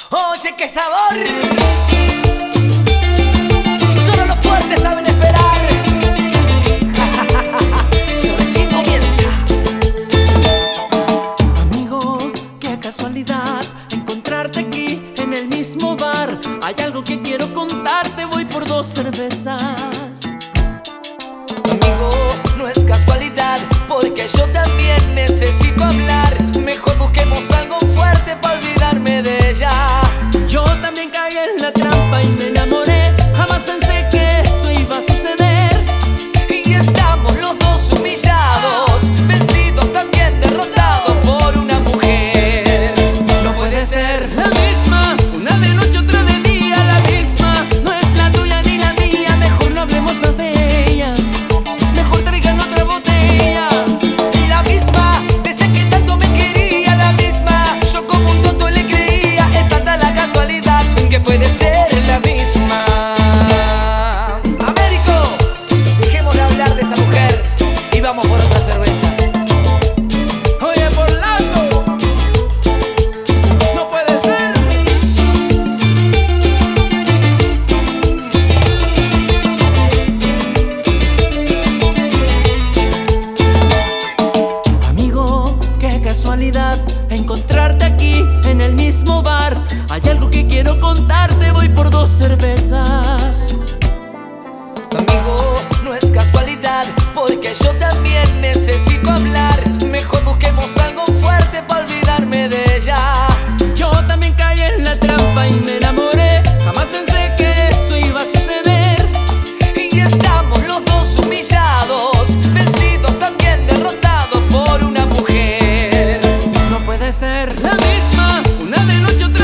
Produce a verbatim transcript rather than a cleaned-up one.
Oye, qué sabor. Solo los fuertes saben esperar. Recién comienza. Amigo, qué casualidad encontrarte aquí en el mismo bar. Hay algo que quiero contarte, voy por dos cervezas. Amigo, no es casualidad, porque yo también necesito hablar. Mejor busquemos algo fuerte para olvidarme de ella. Yo también caí en la trampa y me enamoré. Jamás pensé que eso iba a suceder. Y estamos los dos humillados, vencidos, también derrotados por una mujer. No puede ser la misma, una de noche, otra de día. La misma, no es la tuya ni la mía. Mejor no hablemos más de ella. Mejor traigan otra botella. La misma, decía que tanto me quería. La misma, yo como un tonto le creía. Es tanta la casualidad que puede ser la misma. Américo, dejemos de hablar de esa mujer y vamos por otra cerveza. Oye, Orlando, no puede ser. Amigo, qué casualidad encontrarte aquí en el mismo bar. Hay algo que quiero contarte, voy por dos cervezas. Amigo, no es casualidad, porque yo también necesito hablar. Mejor busquemos algo fuerte para olvidarme de ella. Yo también caí en la trampa y me enamoré. Jamás pensé que eso iba a suceder. Y estamos los dos humillados, vencidos, también derrotados por una mujer. No puede ser la misma, una de noche, otra